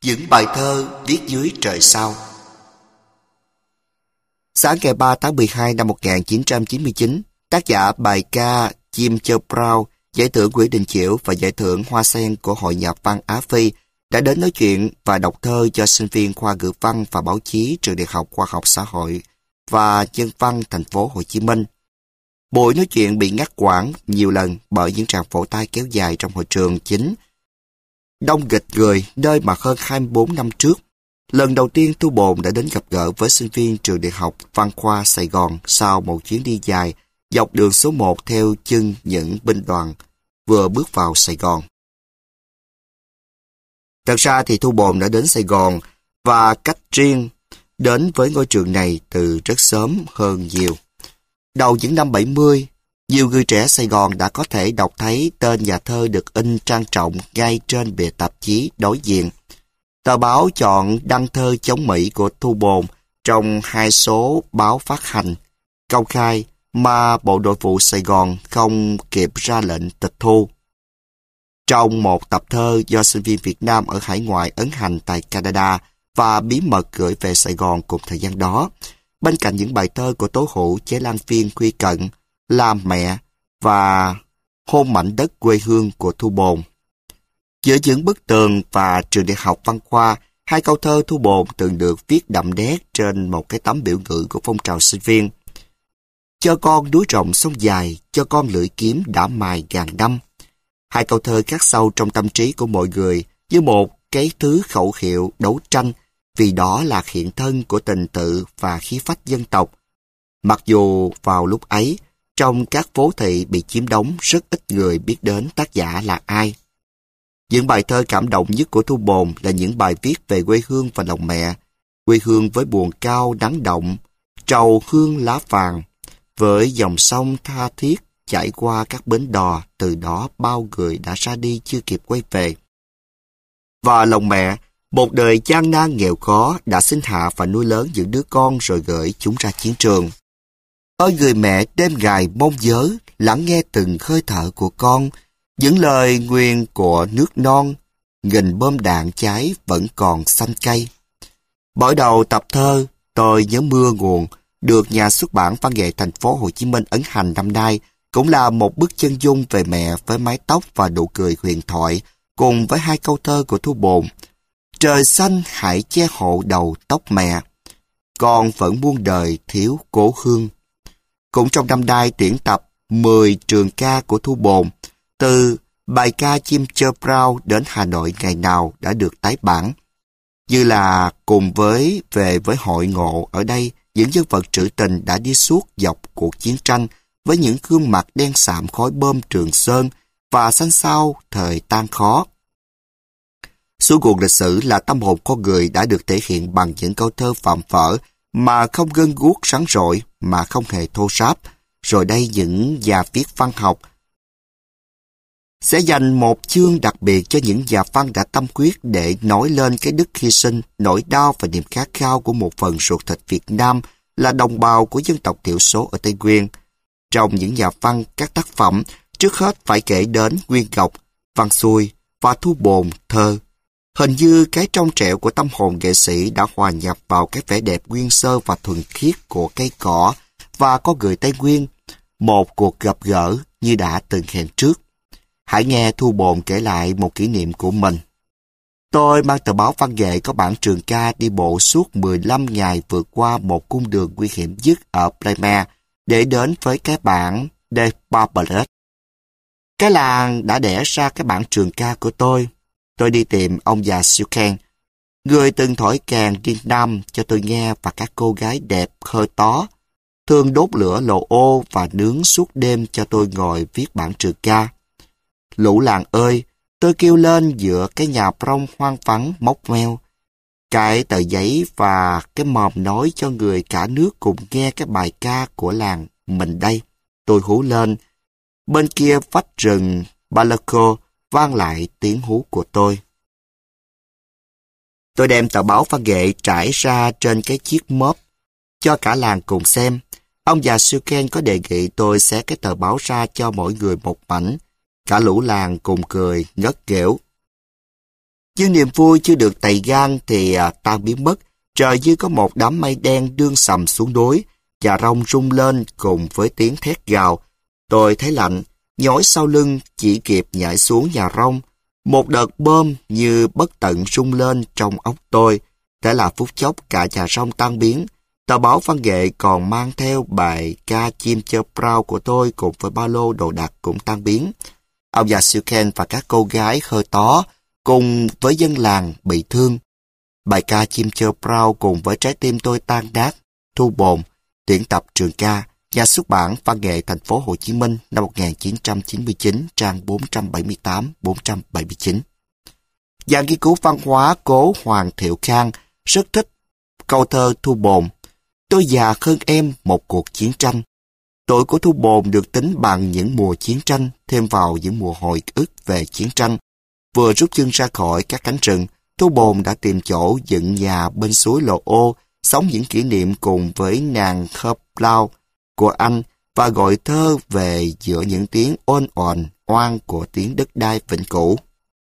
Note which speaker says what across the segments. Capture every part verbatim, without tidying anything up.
Speaker 1: Những bài thơ viết dưới trời sao. Sáng ngày ba tháng mười hai năm một nghìn chín trăm chín mươi chín, tác giả bài ca Jim Charles Brown, giải thưởng Nguyễn Đình Chiểu và giải thưởng Hoa Sen của Hội Nhà văn Á Phi đã đến nói chuyện và đọc thơ cho sinh viên khoa ngữ văn và báo chí trường Đại học Khoa học Xã hội và Nhân văn thành phố Hồ Chí Minh. Buổi nói chuyện bị ngắt quãng nhiều lần bởi những tràng vỗ tay kéo dài trong hội trường chính đông nghịch người, nơi mà hơn hai mươi bốn năm trước, lần đầu tiên Thu Bồn đã đến gặp gỡ với sinh viên trường Đại học Văn khoa Sài Gòn sau một chuyến đi dài dọc đường số một theo chân những binh đoàn vừa bước vào Sài Gòn. Thật ra thì Thu Bồn đã đến Sài Gòn và cách riêng đến với ngôi trường này từ rất sớm hơn nhiều. Đầu những năm bảy mươi, nhiều người trẻ Sài Gòn đã có thể đọc thấy tên nhà thơ được in trang trọng ngay trên bìa tạp chí đối diện. Tờ báo chọn đăng thơ chống Mỹ của Thu Bồn trong hai số báo phát hành công khai mà Bộ Nội vụ Sài Gòn không kịp ra lệnh tịch thu. Trong một tập thơ do sinh viên Việt Nam ở hải ngoại ấn hành tại Canada và bí mật gửi về Sài Gòn cùng thời gian đó, bên cạnh những bài thơ của tố hữu chế lan viên Khuy Cận, Làm Mẹ và Hôn mảnh đất quê hương của Thu Bồn. Giữa những bức tường và trường Đại học Văn khoa, hai câu thơ Thu Bồn từng được viết đậm nét trên một cái tấm biểu ngữ của phong trào sinh viên. Cho con núi rộng sông dài, cho con lưỡi kiếm đã mài ngàn năm. Hai câu thơ khắc sâu trong tâm trí của mọi người như một cái thứ khẩu hiệu đấu tranh, vì đó là hiện thân của tình tự và khí phách dân tộc. Mặc dù vào lúc ấy, trong các phố thị bị chiếm đóng, rất ít người biết đến tác giả là ai. Những bài thơ cảm động nhất của Thu Bồn là những bài viết về quê hương và lòng mẹ. Quê hương với buồn cao nắng động, trầu hương lá vàng, với dòng sông tha thiết chảy qua các bến đò, từ đó bao người đã ra đi chưa kịp quay về. Và lòng mẹ, một đời gian nan nghèo khó đã sinh hạ và nuôi lớn những đứa con rồi gửi chúng ra chiến trường. Ôi người mẹ đêm ngày mong nhớ, lắng nghe từng hơi thở của con, những lời nguyền của nước non, nghìn bom đạn cháy vẫn còn xanh cay. Mở đầu tập thơ Tôi nhớ mưa nguồn được nhà xuất bản Văn nghệ thành phố Hồ Chí Minh ấn hành năm nay cũng là một bức chân dung về mẹ với mái tóc và nụ cười huyền thoại, cùng với hai câu thơ của Thu Bồn. Trời xanh hãy che hộ đầu tóc mẹ, con vẫn muôn đời thiếu cố hương. Cũng trong năm nay tuyển tập mười trường ca của Thu Bồn, từ bài ca Jim Charles Brown đến Hà Nội ngày nào đã được tái bản. Như là cùng với về với hội ngộ ở đây, những nhân vật trữ tình đã đi suốt dọc cuộc chiến tranh với những gương mặt đen sạm khói bom Trường Sơn và xanh xao thời tan khó. Suối nguồn lịch sử là tâm hồn con người đã được thể hiện bằng những câu thơ phạm phở mà không gân guốc sáng rọi, mà không hề thô ráp. Rồi đây những nhà viết văn học sẽ dành một chương đặc biệt cho những nhà văn đã tâm huyết để nói lên cái đức hy sinh, nỗi đau và niềm khát khao của một phần ruột thịt Việt Nam là đồng bào của dân tộc thiểu số ở Tây Nguyên. Trong những nhà văn, các tác phẩm, trước hết phải kể đến Nguyên Ngọc, Văn Xuôi và Thu Bồn thơ. Hình như cái trong trẻo của tâm hồn nghệ sĩ đã hòa nhập vào cái vẻ đẹp nguyên sơ và thuần khiết của cây cỏ và con người Tây Nguyên, một cuộc gặp gỡ như đã từng hẹn trước. Hãy nghe Thu Bồn kể lại một kỷ niệm của mình. Tôi mang tờ báo văn nghệ có bản trường ca đi bộ suốt mười lăm ngày vượt qua một cung đường nguy hiểm nhất ở Plymouth để đến với cái bản De Barbaret. Cái làng đã đẻ ra cái bản trường ca của tôi. Tôi đi tìm ông già Suken, người từng thổi kèn Việt Nam cho tôi nghe, và các cô gái đẹp hơi tó, thường đốt lửa lồ ô và nướng suốt đêm cho tôi ngồi viết bản trường ca. Lũ làng ơi, tôi kêu lên giữa cái nhà prong hoang vắng móc meo. Cái tờ giấy và cái mòm nói cho người cả nước cùng nghe cái bài ca của làng mình đây. Tôi hú lên. Bên kia vách rừng Balaco vang lại tiếng hú của tôi. Tôi đem tờ báo văn nghệ trải ra trên cái chiếc mớp cho cả làng cùng xem. Ông già Suken có đề nghị tôi xé cái tờ báo ra cho mỗi người một mảnh. Cả lũ làng cùng cười ngất nghẽo. Nhưng niềm vui chưa được tày gan thì à, tan biến mất. Trời như có một đám mây đen đương sầm xuống đối, và rông rung lên cùng với tiếng thét gào. Tôi thấy lạnh, nhói sau lưng, chỉ kịp nhảy xuống nhà rông. Một đợt bơm như bất tận rung lên trong óc tôi. Thế là phút chốc cả nhà rông tan biến. Tờ báo văn nghệ còn mang theo bài ca chim chơ prao của tôi cùng với ba lô đồ đạc cũng tan biến. Ông già Silken và các cô gái hơi tó cùng với dân làng bị thương. Bài ca chim chơ prao cùng với trái tim tôi tan nát. Thu Bồn, tuyển tập trường ca, nhà xuất bản văn nghệ thành phố Hồ Chí Minh năm một nghìn chín trăm chín mươi chín, trang bốn trăm bảy mươi tám đến bốn trăm bảy mươi chín. Nhà nghiên cứu văn hóa Cố Hoàng Thiệu Khang rất thích câu thơ Thu Bồn. Tôi già hơn em một cuộc chiến tranh. Tuổi của Thu Bồn được tính bằng những mùa chiến tranh, thêm vào những mùa hồi ức về chiến tranh. Vừa rút chân ra khỏi các cánh rừng, Thu Bồn đã tìm chỗ dựng nhà bên suối Lô Ô, sống những kỷ niệm cùng với nàng Khớp Lao của anh và gọi thơ về giữa những tiếng ôn ồn oan của tiếng đất đai vĩnh cửu.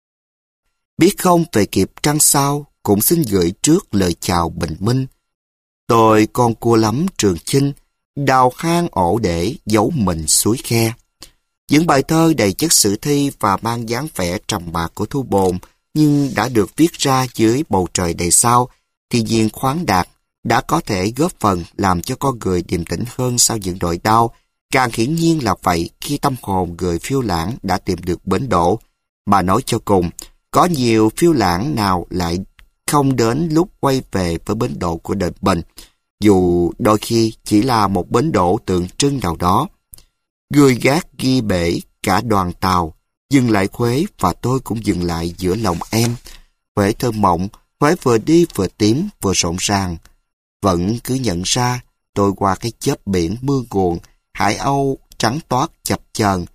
Speaker 1: Biết không về kịp trăng sao, cũng xin gửi trước lời chào bình minh. Tôi con cua lắm Trường Chinh, đào hang ổ để giấu mình suối khe. Những bài thơ đầy chất sử thi và mang dáng vẻ trầm bạc của Thu Bồn nhưng đã được viết ra dưới bầu trời đầy sao, thiên nhiên khoáng đạt, đã có thể góp phần làm cho con người điềm tĩnh hơn sau những nỗi đau. Càng hiển nhiên là vậy khi tâm hồn người phiêu lãng đã tìm được bến đỗ. Mà nói cho cùng, có nhiều phiêu lãng nào lại không đến lúc quay về với bến đỗ của đời mình, dù đôi khi chỉ là một bến đỗ tượng trưng nào đó. Người gác ghi bể cả đoàn tàu, dừng lại Huế và tôi cũng dừng lại giữa lòng em. Huế thơ mộng, Huế vừa đi vừa tím vừa rộn ràng. Vẫn cứ nhận ra tôi qua cái chớp biển mưa nguồn, hải âu trắng toát chập chờn.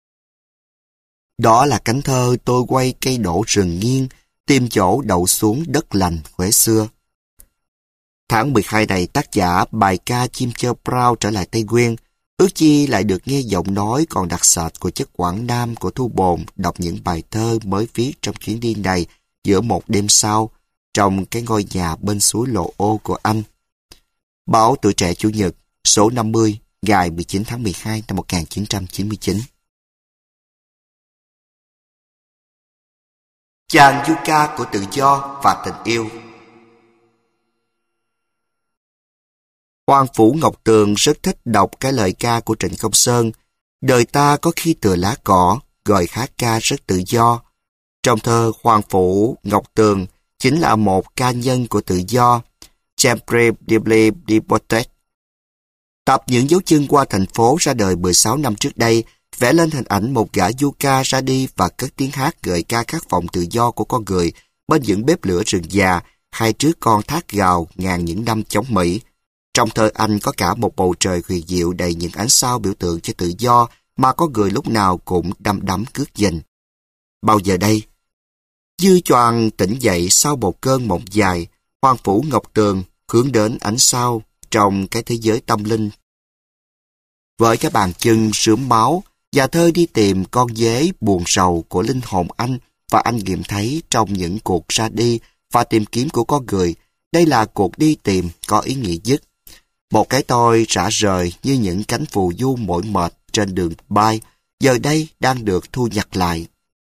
Speaker 1: Đó là cánh thơ tôi quay cây đổ rừng nghiêng, tìm chỗ đậu xuống đất lành Huế xưa. Tháng mười hai này tác giả bài ca chim chơ prao trở lại Tây Nguyên, ước chi lại được nghe giọng nói còn đặc sệt của chất Quảng Nam của Thu Bồn đọc những bài thơ mới viết trong chuyến đi này giữa một đêm sau, trong cái ngôi nhà bên suối Lô Ô của anh. Báo Tuổi Trẻ Chủ nhật, số năm mươi, ngày mười chín tháng mười hai năm một nghìn chín trăm chín mươi chín. Chàng du ca của tự do và tình yêu. Hoàng Phủ Ngọc Tường rất thích đọc cái lời ca của Trịnh Công Sơn. Đời ta có khi tựa lá cỏ, gọi hát ca rất tự do. Trong thơ Hoàng Phủ Ngọc Tường chính là một ca nhân của tự do. Sempre Dible di Portet. Tập những dấu chân qua thành phố ra đời mười sáu năm trước đây, vẽ lên hình ảnh một gã du ca ra đi và cất tiếng hát gợi ca khát vọng tự do của con người bên những bếp lửa rừng già, hai trước con thác gào ngàn những năm chống Mỹ. Trong thơ anh có cả một bầu trời huyền diệu đầy những ánh sao biểu tượng cho tự do mà con người lúc nào cũng đăm đắm cướp giành. Bao giờ đây? Dư choàng tỉnh dậy sau một cơn mộng dài, Hoàng Phủ Ngọc Tường hướng đến ánh sao trong cái thế giới tâm linh. Với cái bàn chân rướm máu, nhà thơ đi tìm con dế buồn rầu của linh hồn anh và anh nghiệm thấy trong những cuộc ra đi và tìm kiếm của con người, đây là cuộc đi tìm có ý nghĩa nhất. Một cái tôi rã rời như những cánh phù du mỏi mệt trên đường bay, giờ đây đang được thu nhặt lại.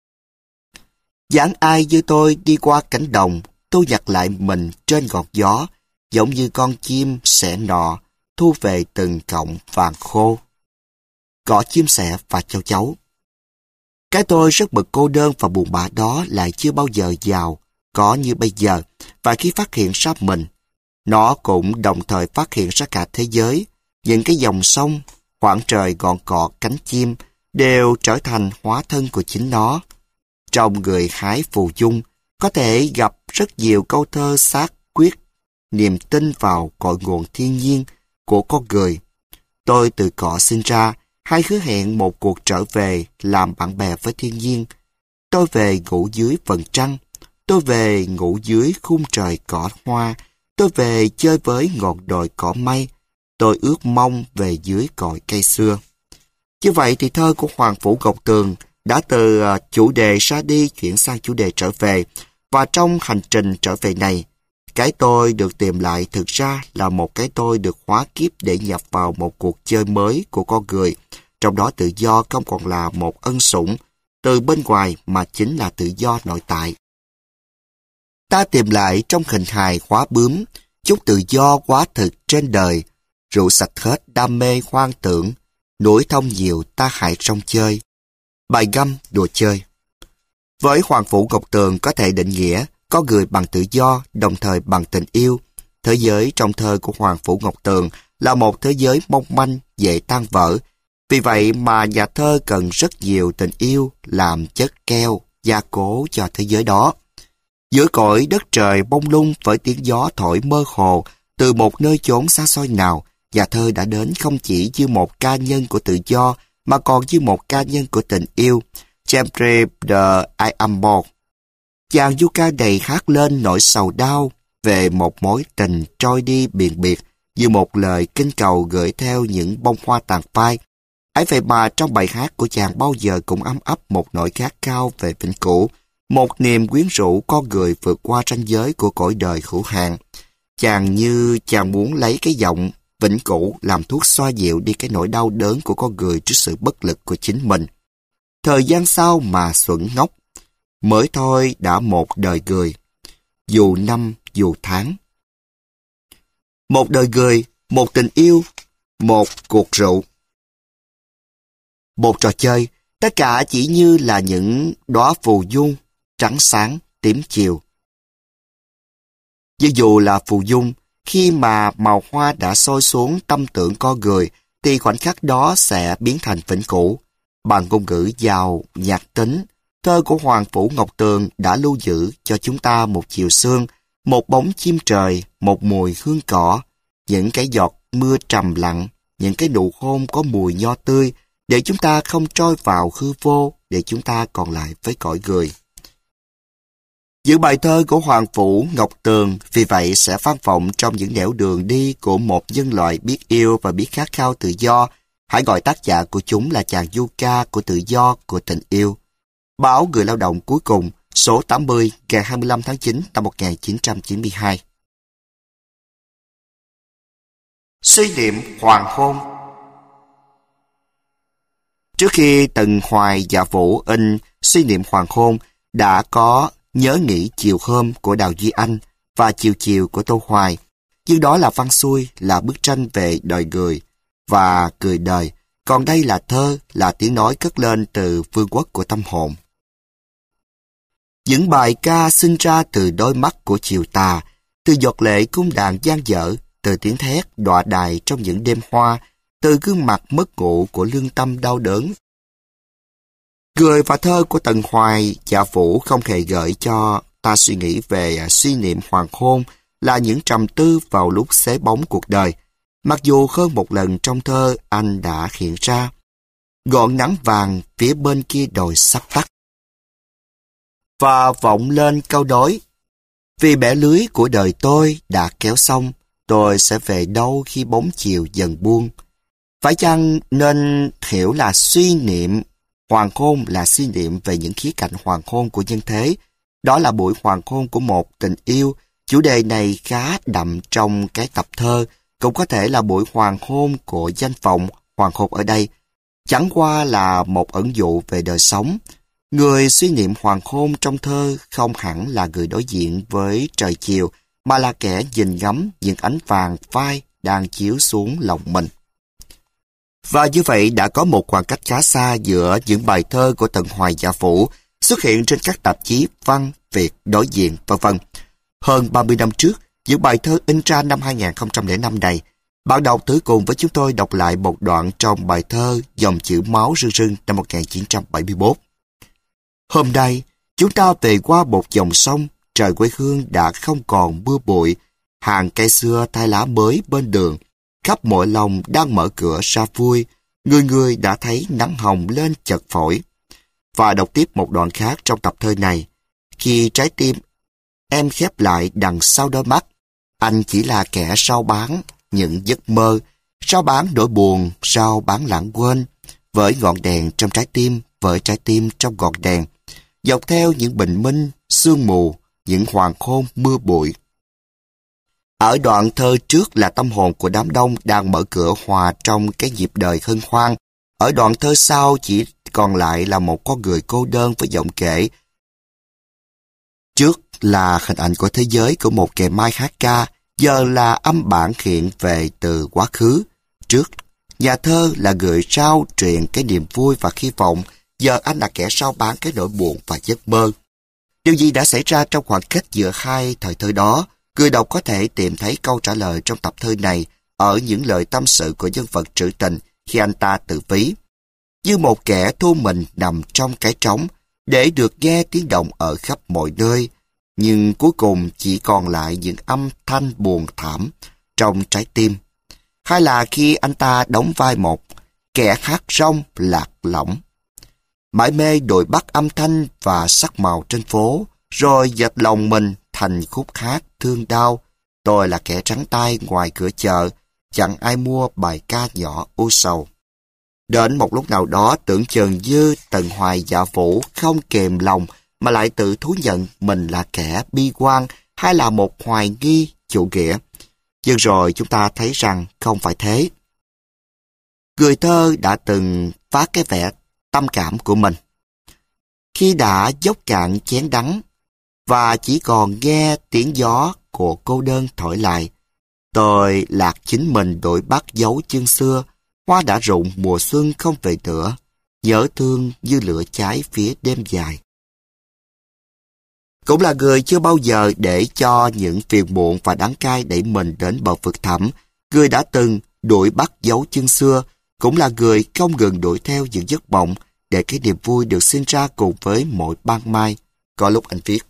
Speaker 1: Dáng ai như tôi đi qua cánh đồng, thu nhặt lại mình trên ngọn gió, giống như con chim sẻ nọ, thu về từng cọng vàng khô. Cỏ chim sẻ và châu chấu. Cái tôi rất bực cô đơn và buồn bã đó lại chưa bao giờ giàu, có như bây giờ, và khi phát hiện ra mình, nó cũng đồng thời phát hiện ra cả thế giới, những cái dòng sông, khoảng trời gọn cọ cánh chim, đều trở thành hóa thân của chính nó. Trong người hái phù dung, có thể gặp rất nhiều câu thơ xác quyết, niềm tin vào cội nguồn thiên nhiên của con người. Tôi từ cỏ sinh ra, hay hứa hẹn một cuộc trở về làm bạn bè với thiên nhiên. Tôi về ngủ dưới vầng trăng, tôi về ngủ dưới khung trời cỏ hoa, tôi về chơi với ngọn đồi cỏ mây, tôi ước mong về dưới cội cây xưa. Như vậy thì thơ của Hoàng Phủ Ngọc Tường đã từ chủ đề ra đi chuyển sang chủ đề trở về. Và trong hành trình trở về này, cái tôi được tìm lại thực ra là một cái tôi được hóa kiếp để nhập vào một cuộc chơi mới của con người, trong đó tự do không còn là một ân sủng từ bên ngoài mà chính là tự do nội tại. Ta tìm lại trong hình hài hóa bướm, chút tự do quá thực trên đời, rượu sạch hết đam mê hoang tưởng, nổi thông nhiều ta hại trong chơi. Bài ngâm đùa chơi. Với Hoàng Phủ Ngọc Tường có thể định nghĩa có người bằng tự do, đồng thời bằng tình yêu. Thế giới trong thơ của Hoàng Phủ Ngọc Tường là một thế giới mong manh, dễ tan vỡ. Vì vậy mà nhà thơ cần rất nhiều tình yêu làm chất keo, gia cố cho thế giới đó. Giữa cõi đất trời bông lung với tiếng gió thổi mơ hồ, từ một nơi chốn xa xôi nào, nhà thơ đã đến không chỉ như một ca nhân của tự do, mà còn như một ca nhân của tình yêu. James de Iambord, chàng du ca đầy hát lên nỗi sầu đau về một mối tình trôi đi biền biệt, như một lời kinh cầu gửi theo những bông hoa tàn phai. Ấy vậy mà trong bài hát của chàng bao giờ cũng ấm ấp một nỗi khát khao về vĩnh cửu, một niềm quyến rũ con người vượt qua ranh giới của cõi đời hữu hạn. Chàng như chàng muốn lấy cái giọng vĩnh cửu làm thuốc xoa dịu đi cái nỗi đau đớn của con người trước sự bất lực của chính mình. Thời gian sau mà xuẩn ngốc, mới thôi đã một đời người, dù năm dù tháng. Một đời người, một tình yêu, một cuộc rượu, một trò chơi, tất cả chỉ như là những đóa phù dung, trắng sáng, tím chiều. Nhưng dù là phù dung, khi mà màu hoa đã soi xuống tâm tưởng con người, thì khoảnh khắc đó sẽ biến thành vĩnh cửu. Bằng ngôn ngữ giàu, nhạc tính, thơ của Hoàng Phủ Ngọc Tường đã lưu giữ cho chúng ta một chiều sương, một bóng chim trời, một mùi hương cỏ, những cái giọt mưa trầm lặng, những cái nụ hôn có mùi nho tươi, để chúng ta không trôi vào hư vô, để chúng ta còn lại với cõi người. Những bài thơ của Hoàng Phủ Ngọc Tường vì vậy sẽ vang vọng trong những nẻo đường đi của một nhân loại biết yêu và biết khát khao tự do. Hãy gọi tác giả của chúng là chàng du ca của tự do, của tình yêu. Báo Người Lao động cuối cùng, số tám mươi, ngày hai mươi lăm tháng chín năm một nghìn chín trăm chín mươi hai. Suy niệm hoàng hôn. Trước khi Tần Hoài Dạ Vũ in Suy niệm hoàng hôn, đã có Nhớ nghĩ chiều hôm của Đào Duy Anh và Chiều chiều của Tô Hoài. Nhưng đó là văn xuôi, là bức tranh về đời người và cười đời. Còn đây là thơ, là tiếng nói cất lên từ vương quốc của tâm hồn. Những bài ca sinh ra từ đôi mắt của chiều tà, từ giọt lệ cung đàn gian dở, từ tiếng thét đọa đài trong những đêm hoa, từ gương mặt mất ngủ của lương tâm đau đớn. Cười và thơ của Tần Hoài Dạ Vũ không hề gợi cho ta suy nghĩ về suy niệm hoàng hôn, là những trầm tư vào lúc xế bóng cuộc đời. Mặc dù hơn một lần trong thơ anh đã hiện ra, ngọn nắng vàng phía bên kia đồi sắp tắt. Và vọng lên câu đối, vì bẻ lưới của đời tôi đã kéo xong, tôi sẽ về đâu khi bóng chiều dần buông. Phải chăng nên hiểu là suy niệm hoàng hôn là suy niệm về những khía cạnh hoàng hôn của nhân thế? Đó là buổi hoàng hôn của một tình yêu. Chủ đề này khá đậm trong cái tập thơ, cũng có thể là buổi hoàng hôn của danh vọng. Hoàng hôn ở đây chẳng qua là một ẩn dụ về đời sống. Người suy niệm hoàng hôn trong thơ không hẳn là người đối diện với trời chiều, mà là kẻ nhìn ngắm những ánh vàng phai đang chiếu xuống lòng mình. Và như vậy đã có một khoảng cách khá xa giữa những bài thơ của Tần Hoài Dạ Vũ xuất hiện trên các tạp chí văn, Việt, Đối diện, vân vân. Hơn ba mươi năm trước, những bài thơ in ra năm hai nghìn không trăm lẻ năm này, bạn đọc thử cùng với chúng tôi đọc lại một đoạn trong bài thơ Dòng chữ máu rưng rưng năm một nghìn chín trăm bảy mươi mốt. Hôm nay, chúng ta về qua một dòng sông, trời quê hương đã không còn mưa bụi, hàng cây xưa thay lá mới bên đường, khắp mọi lòng đang mở cửa ra vui, người người đã thấy nắng hồng lên chật phổi. Và đọc tiếp một đoạn khác trong tập thơ này, khi trái tim em khép lại đằng sau đôi mắt, anh chỉ là kẻ rao bán những giấc mơ, rao bán nỗi buồn, rao bán lãng quên, với ngọn đèn trong trái tim, với trái tim trong ngọn đèn, dọc theo những bình minh, sương mù, những hoàng hôn mưa bụi. Ở đoạn thơ trước là tâm hồn của đám đông đang mở cửa hòa trong cái nhịp đời hân hoan. Ở đoạn thơ sau chỉ còn lại là một con người cô đơn với giọng kể. Trước là hình ảnh của thế giới của một kẻ mai hát ca, giờ là âm bản hiện về từ quá khứ. Trước, nhà thơ là người rao truyền cái niềm vui và hy vọng, giờ anh là kẻ rao bán cái nỗi buồn và giấc mơ. Điều gì đã xảy ra trong khoảng cách giữa hai thời thơ đó? Người đọc có thể tìm thấy câu trả lời trong tập thơ này ở những lời tâm sự của nhân vật trữ tình khi anh ta tự ví. Như một kẻ thu mình nằm trong cái trống để được nghe tiếng động ở khắp mọi nơi, nhưng cuối cùng chỉ còn lại những âm thanh buồn thảm trong trái tim. Hay là khi anh ta đóng vai một kẻ hát rong lạc lõng, mải mê đuổi bắt âm thanh và sắc màu trên phố, rồi dệt lòng mình thành khúc hát thương đau. Tôi là kẻ trắng tay ngoài cửa chợ, chẳng ai mua bài ca nhỏ u sầu. Đến một lúc nào đó tưởng chừng như Tần Hoài Dạ Vũ không kềm lòng mà lại tự thú nhận mình là kẻ bi quan hay là một hoài nghi chủ nghĩa. Nhưng rồi chúng ta thấy rằng không phải thế. Người thơ đã từng phát cái vẻ tâm cảm của mình. Khi đã dốc cạn chén đắng và chỉ còn nghe tiếng gió của cô đơn thổi lại, tôi lạc chính mình đổi bắt dấu chân xưa, hoa đã rụng mùa xuân không về nữa, nhớ thương như lửa cháy phía đêm dài. Cũng là người chưa bao giờ để cho những phiền muộn và đắng cay đẩy mình đến bờ vực thẳm, người đã từng đuổi bắt dấu chân xưa, cũng là người không ngừng đuổi theo những giấc mộng để cái niềm vui được sinh ra cùng với mỗi ban mai. Có lúc anh viết: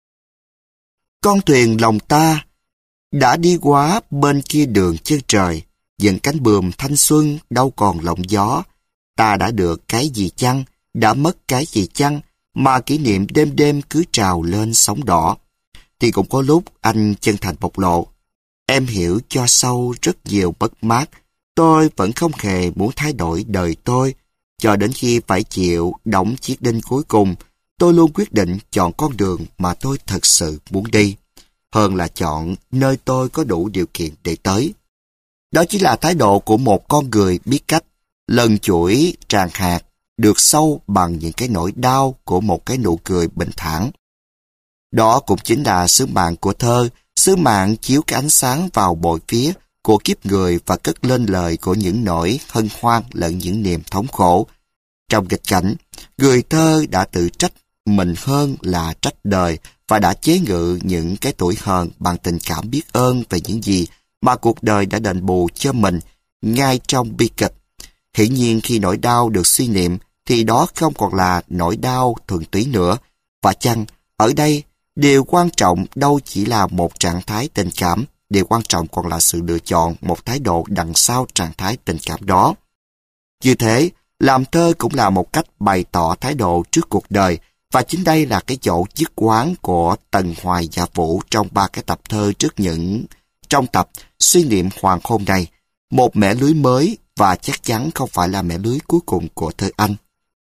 Speaker 1: con thuyền lòng ta đã đi quá bên kia đường chân trời, những cánh buồm thanh xuân đâu còn lộng gió. Ta đã được cái gì chăng, đã mất cái gì chăng, mà kỷ niệm đêm đêm cứ trào lên sóng đỏ. Thì cũng có lúc anh chân thành bộc lộ: em hiểu cho sâu rất nhiều mất mát, tôi vẫn không hề muốn thay đổi đời tôi. Cho đến khi phải chịu đóng chiếc đinh cuối cùng, tôi luôn quyết định chọn con đường mà tôi thật sự muốn đi, hơn là chọn nơi tôi có đủ điều kiện để tới. Đó chỉ là thái độ của một con người biết cách lần chuỗi tràng hạt được sâu bằng những cái nỗi đau của một cái nụ cười bình thản. Đó cũng chính là sứ mạng của thơ, sứ mạng chiếu cái ánh sáng vào bội phía của kiếp người và cất lên lời của những nỗi hân hoan lẫn những niềm thống khổ. Trong nghịch cảnh, người thơ đã tự trách mình hơn là trách đời và đã chế ngự những cái tuổi hờn bằng tình cảm biết ơn về những gì mà cuộc đời đã đền bù cho mình ngay trong bi kịch. Hiển nhiên khi nỗi đau được suy niệm thì đó không còn là nỗi đau thuần túy nữa. Và chăng ở đây điều quan trọng đâu chỉ là một trạng thái tình cảm, điều quan trọng còn là sự lựa chọn một thái độ đằng sau trạng thái tình cảm đó. Như thế, làm thơ cũng là một cách bày tỏ thái độ trước cuộc đời, và chính đây là cái chỗ dứt quán của Tần Hoài Dạ Vũ trong ba cái tập thơ trước những trong tập Suy niệm hoàng hôn này, một mẻ lưới mới và chắc chắn không phải là mẻ lưới cuối cùng của thơ anh.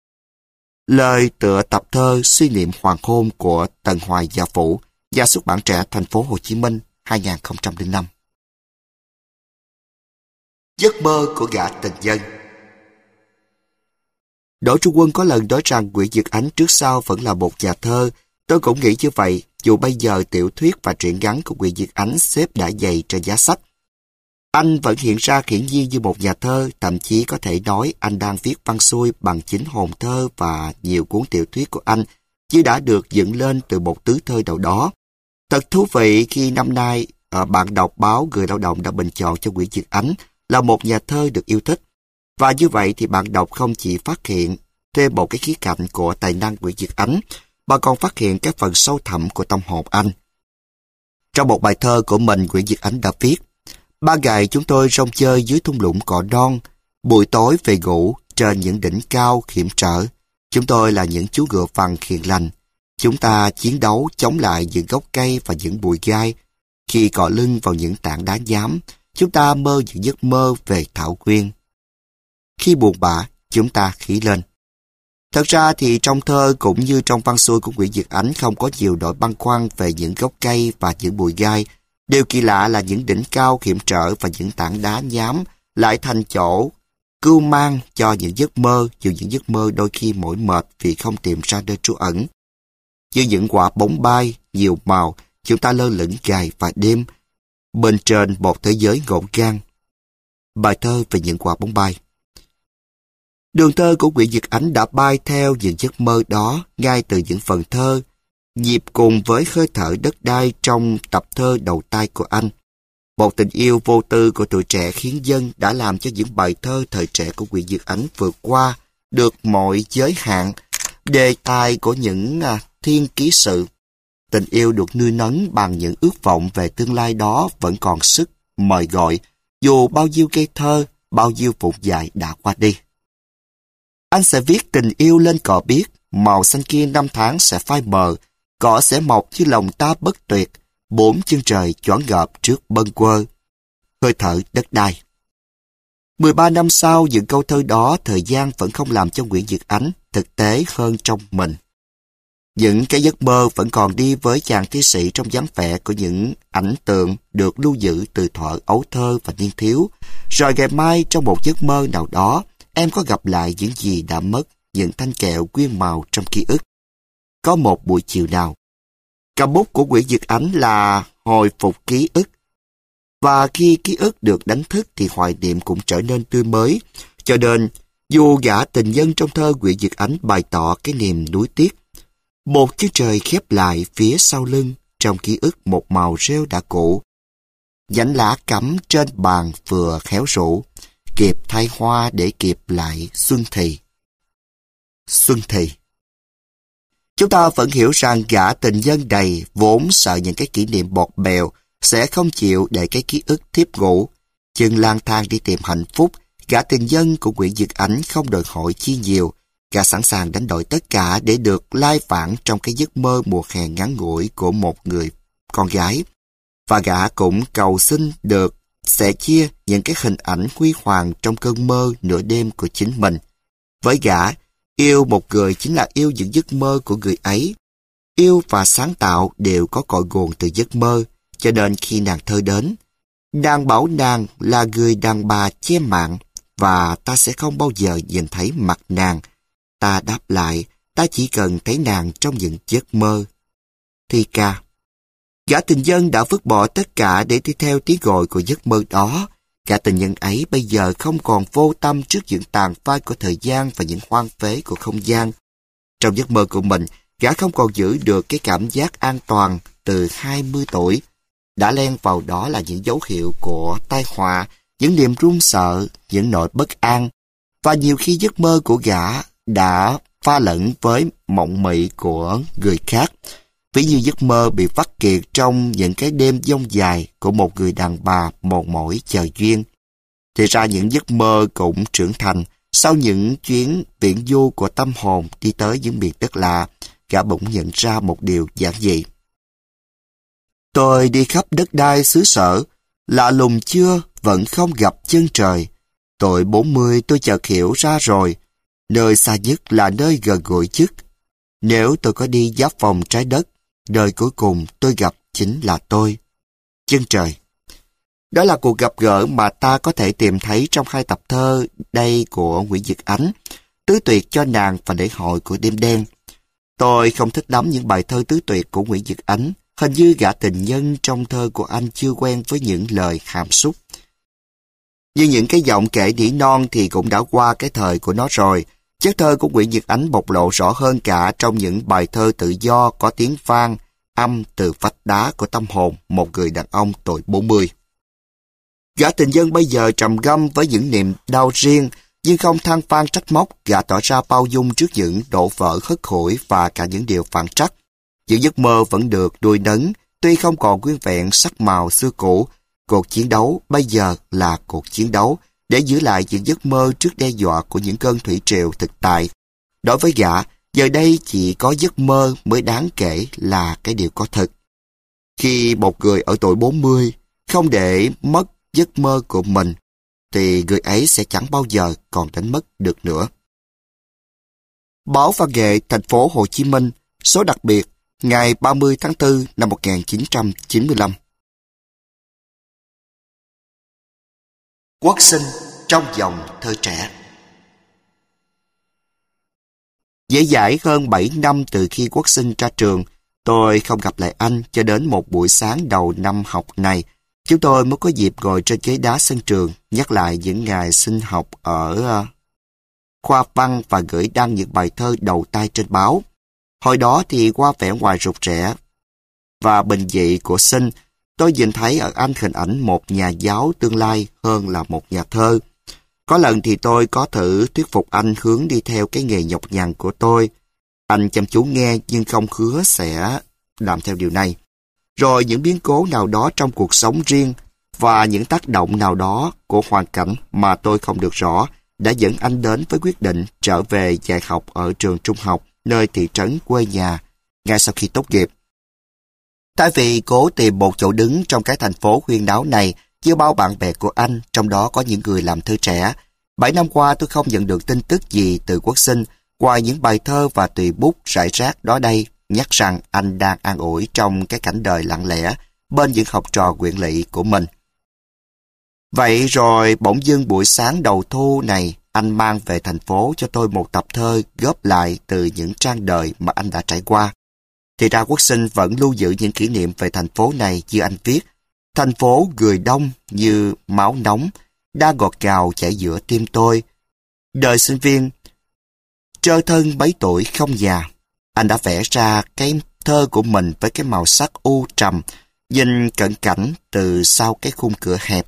Speaker 1: Lời tựa tập thơ Suy niệm hoàng hôn của Tần Hoài Dạ Vũ, Nhà xuất bản Trẻ, Thành phố Hồ Chí Minh, hai nghìn không trăm lẻ năm. Giấc mơ của gã tình nhân. Đỗ Trung Quân có lần nói rằng Nguyễn Nhật Ánh trước sau vẫn là một nhà thơ. Tôi cũng nghĩ như vậy, dù bây giờ tiểu thuyết và truyện ngắn của Nguyễn Nhật Ánh xếp đã dày trên giá sách. Anh vẫn hiện ra hiển nhiên như một nhà thơ, thậm chí có thể nói anh đang viết văn xuôi bằng chính hồn thơ, và nhiều cuốn tiểu thuyết của anh chỉ đã được dựng lên từ một tứ thơ nào đó. Thật thú vị khi năm nay bạn đọc báo Người Lao Động đã bình chọn cho Nguyễn Nhật Ánh là một nhà thơ được yêu thích. Và như vậy thì bạn đọc không chỉ phát hiện thêm một cái khía cạnh của tài năng Nguyễn Nhật Ánh, mà còn phát hiện các phần sâu thẳm của tâm hồn anh. Trong một bài thơ của mình, Nguyễn Nhật Ánh đã viết: ban ngày chúng tôi rong chơi dưới thung lũng cỏ non, buổi tối về ngủ trên những đỉnh cao hiểm trở. Chúng tôi là những chú ngựa vằn hiền lành. Chúng ta chiến đấu chống lại những gốc cây và những bụi gai. Khi cọ lưng vào những tảng đá nhám, chúng ta mơ những giấc mơ về thảo nguyên. Khi buồn bã, chúng ta khỉ lên. Thật ra thì trong thơ cũng như trong văn xuôi của Nguyễn Nhật Ánh không có nhiều nỗi băn khoăn về những gốc cây và những bụi gai. Điều kỳ lạ là những đỉnh cao hiểm trở và những tảng đá nhám lại thành chỗ cưu mang cho những giấc mơ, dù những giấc mơ đôi khi mỏi mệt vì không tìm ra nơi trú ẩn. Như những quả bóng bay nhiều màu, chúng ta lơ lửng ngày và đêm bên trên một thế giới ngổn ngang. Bài thơ về những quả bóng bay. Đường thơ của Nguyễn Nhật Ánh đã bay theo những giấc mơ đó ngay từ những phần thơ, nhịp cùng với hơi thở đất đai trong tập thơ đầu tay của anh. Một tình yêu vô tư của tuổi trẻ khiến dân đã làm cho những bài thơ thời trẻ của Nguyễn Nhật Ánh vượt qua được mọi giới hạn, đề tài của những à, thiên ký sự. Tình yêu được nuôi nấng bằng những ước vọng về tương lai đó vẫn còn sức mời gọi, dù bao nhiêu cây thơ, bao nhiêu phút dài đã qua đi. Anh sẽ viết tình yêu lên cỏ biếc, màu xanh kia năm tháng sẽ phai mờ, cỏ sẽ mọc như lòng ta bất tuyệt, bốn chân trời choáng ngợp trước bâng quơ, hơi thở đất đai. mười ba năm sau, những câu thơ đó thời gian vẫn không làm cho Nguyễn Nhật Ánh thực tế hơn trong mình. Những cái giấc mơ vẫn còn đi với chàng thi sĩ trong dáng vẻ của những ảnh tượng được lưu giữ từ thuở ấu thơ và niên thiếu. Rồi ngày mai trong một giấc mơ nào đó, em có gặp lại những gì đã mất, những thanh kẹo quyên màu trong ký ức. Có một buổi chiều nào, cầm bút của Nguyễn Nhật Ánh là hồi phục ký ức. Và khi ký ức được đánh thức thì hoài niệm cũng trở nên tươi mới. Cho nên, dù gã tình nhân trong thơ Nguyễn Nhật Ánh bày tỏ cái niềm nuối tiếc, một chiếc trời khép lại phía sau lưng, trong ký ức một màu rêu đã cũ. Nhánh lá cắm trên bàn vừa khéo rũ, kịp thay hoa để kịp lại xuân thì. Xuân thì. Chúng ta vẫn hiểu rằng gã tình nhân đầy vốn sợ những cái kỷ niệm bọt bèo sẽ không chịu để cái ký ức thiếp ngủ. Chừng lang thang đi tìm hạnh phúc, gã tình nhân của Nguyễn Nhật Ánh không đòi hỏi chi nhiều. Gã sẵn sàng đánh đổi tất cả để được lai vãng trong cái giấc mơ mùa hè ngắn ngủi của một người con gái. Và gã cũng cầu xin được sẻ chia những cái hình ảnh huy hoàng trong cơn mơ nửa đêm của chính mình. Với gã, yêu một người chính là yêu những giấc mơ của người ấy. Yêu và sáng tạo đều có cội nguồn từ giấc mơ, cho nên khi nàng thơ đến, nàng bảo nàng là người đàn bà che mạng và ta sẽ không bao giờ nhìn thấy mặt nàng. Ta đáp lại, ta chỉ cần thấy nàng trong những giấc mơ. Thi ca. Gã tình nhân đã vứt bỏ tất cả để đi theo tiếng gọi của giấc mơ đó. Gã tình nhân ấy bây giờ không còn vô tâm trước những tàn phai của thời gian và những hoang phế của không gian. Trong giấc mơ của mình, gã không còn giữ được cái cảm giác an toàn từ hai mươi tuổi. Đã len vào đó là những dấu hiệu của tai họa, những niềm run sợ, những nỗi bất an. Và nhiều khi giấc mơ của gã đã pha lẫn với mộng mị của người khác. Ví như giấc mơ bị vắt kiệt trong những cái đêm dông dài của một người đàn bà mòn mỏi chờ duyên. Thì ra những giấc mơ cũng trưởng thành. Sau những chuyến viễn du của tâm hồn đi tới những miền đất lạ, gã bỗng nhận ra một điều giản dị. Tôi đi khắp đất đai xứ sở, lạ lùng chưa vẫn không gặp chân trời. Tuổi bốn mươi tôi chợt hiểu ra rồi, nơi xa nhất là nơi gần gũi nhất. Nếu tôi có đi giáp vòng trái đất, nơi cuối cùng tôi gặp chính là tôi. Chân trời. Đó là cuộc gặp gỡ mà ta có thể tìm thấy trong hai tập thơ đây của Nguyễn Nhật Ánh, Tứ Tuyệt cho nàng và Lễ hội của đêm đen. Tôi không thích lắm những bài thơ tứ tuyệt của Nguyễn Nhật Ánh. Hình như gã tình nhân trong thơ của anh chưa quen với những lời hàm xúc. Như những cái giọng kể nỉ non thì cũng đã qua cái thời của nó rồi. Chất thơ của Nguyễn Nhật Ánh bộc lộ rõ hơn cả trong những bài thơ tự do có tiếng vang, âm từ vách đá của tâm hồn một người đàn ông tuổi bốn mươi. Gã tình nhân bây giờ trầm ngâm với những niềm đau riêng, nhưng không than van trách móc. Gã tỏ ra bao dung trước những đổ vỡ hất hủi và cả những điều phản trắc. Những giấc mơ vẫn được nuôi nấng, tuy không còn nguyên vẹn sắc màu xưa cũ. Cuộc chiến đấu bây giờ là cuộc chiến đấu để giữ lại những giấc mơ trước đe dọa của những cơn thủy triều thực tại. Đối với gã, giờ đây chỉ có giấc mơ mới đáng kể là cái điều có thật. Khi một người ở tuổi bốn mươi không để mất giấc mơ của mình, thì người ấy sẽ chẳng bao giờ còn đánh mất được nữa. Báo Văn nghệ Thành phố Hồ Chí Minh, số đặc biệt, ngày ba mươi tháng tư năm một nghìn chín trăm chín mươi lăm. Quốc sinh trong dòng thơ trẻ. Dễ dãi hơn bảy năm từ khi Quốc sinh ra trường, tôi không gặp lại anh cho đến một buổi sáng đầu năm học này. Chúng tôi mới có dịp ngồi trên ghế đá sân trường, nhắc lại những ngày sinh học ở uh, khoa văn và gửi đăng những bài thơ đầu tay trên báo. Hồi đó thì qua vẻ ngoài rụt rẽ và bình dị của Sinh, tôi nhìn thấy ở anh hình ảnh một nhà giáo tương lai hơn là một nhà thơ. Có lần thì tôi có thử thuyết phục anh hướng đi theo cái nghề nhọc nhằn của tôi. Anh chăm chú nghe nhưng không hứa sẽ làm theo điều này. Rồi những biến cố nào đó trong cuộc sống riêng và những tác động nào đó của hoàn cảnh mà tôi không được rõ đã dẫn anh đến với quyết định trở về dạy học ở trường trung học nơi thị trấn quê nhà ngay sau khi tốt nghiệp. Thay vì cố tìm một chỗ đứng trong cái thành phố huyên náo này với bao bạn bè của anh, trong đó có những người làm thơ trẻ, bảy năm qua tôi không nhận được tin tức gì từ Quốc sinh ngoài những bài thơ và tùy bút rải rác đó đây nhắc rằng anh đang an ủi trong cái cảnh đời lặng lẽ bên những học trò quyện lỵ của mình. Vậy rồi bỗng dưng buổi sáng đầu thu này, anh mang về thành phố cho tôi một tập thơ góp lại từ những trang đời mà anh đã trải qua. Thì ra Quốc sinh vẫn lưu giữ những kỷ niệm về thành phố này như anh viết. Thành phố người đông như máu nóng, đang ngọt ngào chảy giữa tim tôi. Đời sinh viên, trơ thân mấy tuổi không già, anh đã vẽ ra cái thơ của mình với cái màu sắc u trầm, nhìn cận cảnh từ sau cái khung cửa hẹp.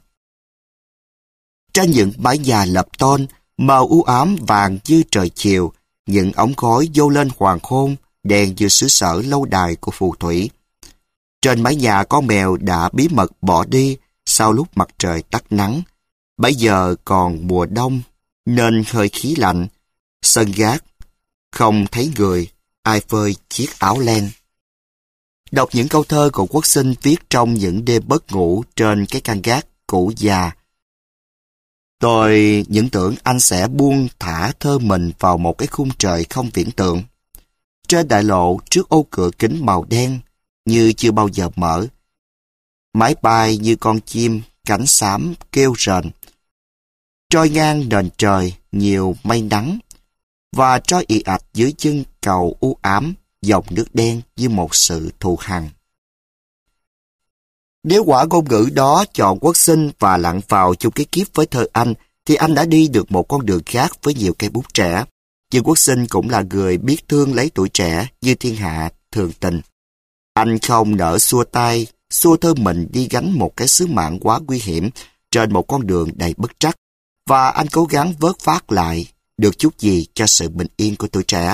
Speaker 1: Trên những mái nhà lập tôn, màu u ám vàng như trời chiều, những ống khói dô lên hoàng hôn, đèn như xứ sở lâu đài của phù thủy. Trên mái nhà con mèo đã bí mật bỏ đi sau lúc mặt trời tắt nắng. Bây giờ còn mùa đông, nên hơi khí lạnh. Sân gác, không thấy người, ai phơi chiếc áo len. Đọc những câu thơ của Quốc sinh viết trong những đêm bất ngủ trên cái căn gác cũ già. Tôi những tưởng anh sẽ buông thả thơ mình vào một cái khung trời không viễn tượng. Trên đại lộ trước ô cửa kính màu đen như chưa bao giờ mở. Mái bay như con chim cánh xám kêu rền. Trôi ngang nền trời nhiều mây nắng và trôi ì ạch dưới chân cầu u ám dòng nước đen như một sự thù hằn. Nếu quả ngôn ngữ đó chọn Quốc sinh và lặn vào chung cái kiếp với thơ anh, thì anh đã đi được một con đường khác với nhiều cây bút trẻ. Nhưng Quốc sinh cũng là người biết thương lấy tuổi trẻ như thiên hạ thường tình. Anh không nỡ xua tay, xua thơ mình đi gánh một cái sứ mạng quá nguy hiểm trên một con đường đầy bất trắc, và anh cố gắng vớt vát lại được chút gì cho sự bình yên của tuổi trẻ.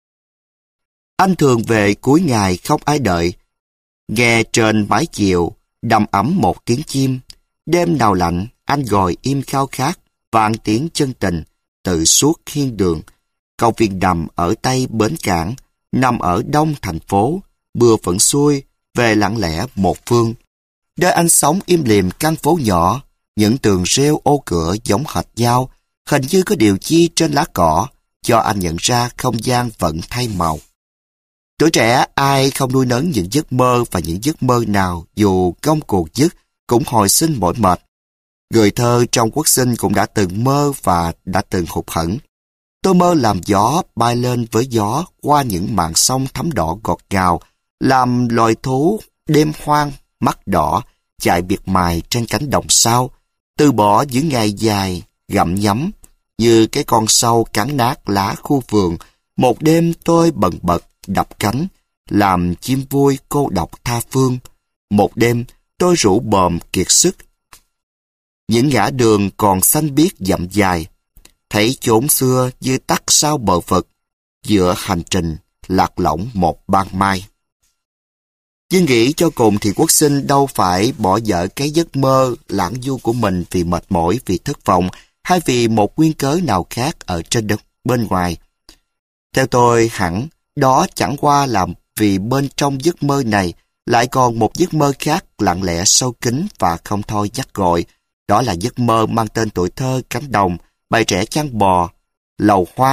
Speaker 1: Anh thường về cuối ngày không ai đợi, nghe trên mái chiều đầm ấm một tiếng chim. Đêm nào lạnh, anh ngồi im khao khát, vang tiếng chân tình tự suốt hiên đường. Cầu viên đầm ở tây bến cảng, nằm ở đông thành phố, mưa vẫn xuôi, về lặng lẽ một phương. Nơi anh sống im lìm căn phố nhỏ, những tường rêu ô cửa giống hệt nhau, hình như có điều chi trên lá cỏ, cho anh nhận ra không gian vẫn thay màu. Tuổi trẻ ai không nuôi nấng những giấc mơ, và những giấc mơ nào dù ngông cuồng dứt cũng hồi sinh mỏi mệt. Người thơ trong Quốc sinh cũng đã từng mơ và đã từng hụt hẫng. Tôi mơ làm gió bay lên với gió qua những màn sông thắm đỏ ngọt ngào, làm loài thú đêm hoang mắt đỏ chạy biệt mài trên cánh đồng sao, từ bỏ những ngày dài gặm nhấm như cái con sâu cắn nát lá khu vườn. Một đêm tôi bần bật đập cánh, làm chim vui cô độc tha phương. Một đêm tôi rũ bờm kiệt sức, những ngã đường còn xanh biếc dặm dài, thấy chốn xưa như tắt sau bờ vực, giữa hành trình lạc lõng một ban mai. Nhưng nghĩ cho cùng thì Quốc sinh đâu phải bỏ dở cái giấc mơ lãng du của mình vì mệt mỏi, vì thất vọng, hay vì một nguyên cớ nào khác ở trên đất bên ngoài. Theo tôi hẳn, đó chẳng qua là vì bên trong giấc mơ này lại còn một giấc mơ khác lặng lẽ sâu kín và không thôi nhắc gọi. Đó là giấc mơ mang tên tuổi thơ cánh đồng, bầy trẻ chăn bò, lầu hoang,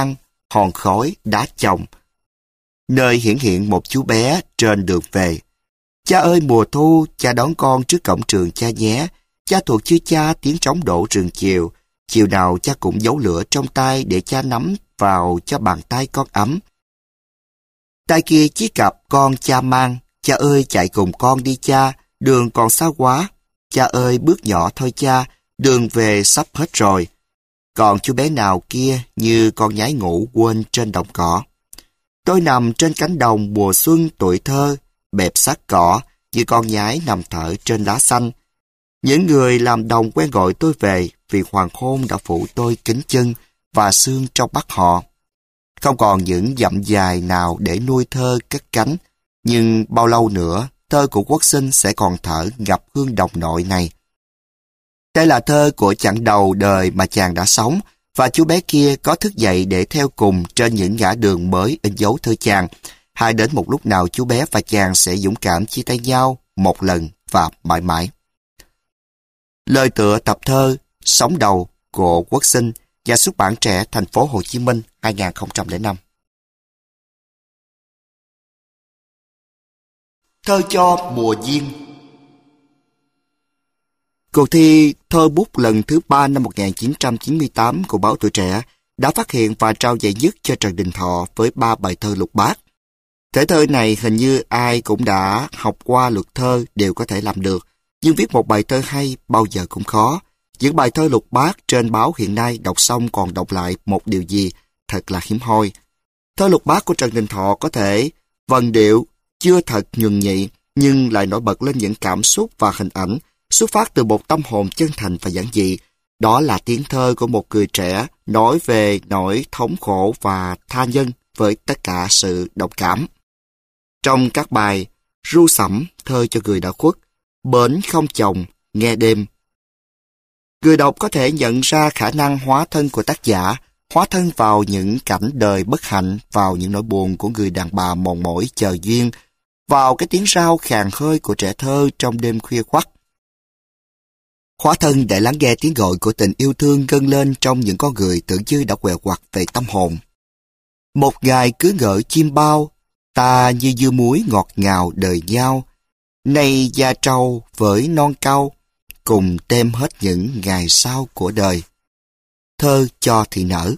Speaker 1: hòn khói, đá chồng, nơi hiển hiện một chú bé trên đường về. Cha ơi mùa thu, cha đón con trước cổng trường cha nhé. Cha thuộc chưa cha tiếng trống đổ rừng chiều. Chiều nào cha cũng giấu lửa trong tay để cha nắm vào cho bàn tay con ấm. Tay kia chiếc cặp con cha mang. Cha ơi chạy cùng con đi cha, đường còn xa quá. Cha ơi bước nhỏ thôi cha, đường về sắp hết rồi. Còn chú bé nào kia như con nhái ngủ quên trên đồng cỏ. Tôi nằm trên cánh đồng mùa xuân tuổi thơ, bẹp sát cỏ, như con nhái nằm thở trên lá xanh. Những người làm đồng quen gọi tôi về vì hoàng hôn đã phủ tôi kín chân và sương trong mắt họ. Không còn những dặm dài nào để nuôi thơ cất cánh, nhưng bao lâu nữa thơ của Quốc Sinh sẽ còn thở ngập hương đồng nội này. Đây là thơ của chặng đầu đời mà chàng đã sống, và chú bé kia có thức dậy để theo cùng trên những ngã đường mới in dấu thơ chàng. Hay đến một lúc nào chú bé và chàng sẽ dũng cảm chia tay nhau một lần và mãi mãi. Lời tựa tập thơ Sống đầu của Quốc Sinh, Nhà xuất bản Trẻ, Thành phố Hồ Chí Minh, hai nghìn không trăm lẻ năm. Thơ cho mùa diên. Cuộc thi thơ bút lần thứ ba năm một nghìn chín trăm chín mươi tám của báo Tuổi Trẻ đã phát hiện và trao giải nhất cho Trần Đình Thọ với ba bài thơ lục bát. Thể thơ này hình như ai cũng đã học qua luật thơ đều có thể làm được, nhưng viết một bài thơ hay bao giờ cũng khó. Những bài thơ lục bát trên báo hiện nay đọc xong còn đọc lại một điều gì thật là hiếm hoi. Thơ lục bát của Trần Đình Thọ có thể vần điệu chưa thật nhuần nhị, nhưng lại nổi bật lên những cảm xúc và hình ảnh xuất phát từ một tâm hồn chân thành và giản dị. Đó là tiếng thơ của một người trẻ nói về nỗi thống khổ và tha nhân với tất cả sự đồng cảm. Trong các bài Ru Sẩm, thơ cho người đã khuất, Bến không chồng, Nghe đêm, người đọc có thể nhận ra khả năng hóa thân của tác giả, hóa thân vào những cảnh đời bất hạnh, vào những nỗi buồn của người đàn bà mòn mỏi chờ duyên, vào cái tiếng rao khàn khơi của trẻ thơ trong đêm khuya khoắt. Hóa thân để lắng nghe tiếng gọi của tình yêu thương gân lên trong những con người tưởng như đã quẹo quặt về tâm hồn. Một ngày cứ ngỡ chim bao, ta như dưa muối ngọt ngào đời nhau, nay da trâu với non cau, cùng tem hết những ngày sau của đời. Thơ cho thì nở.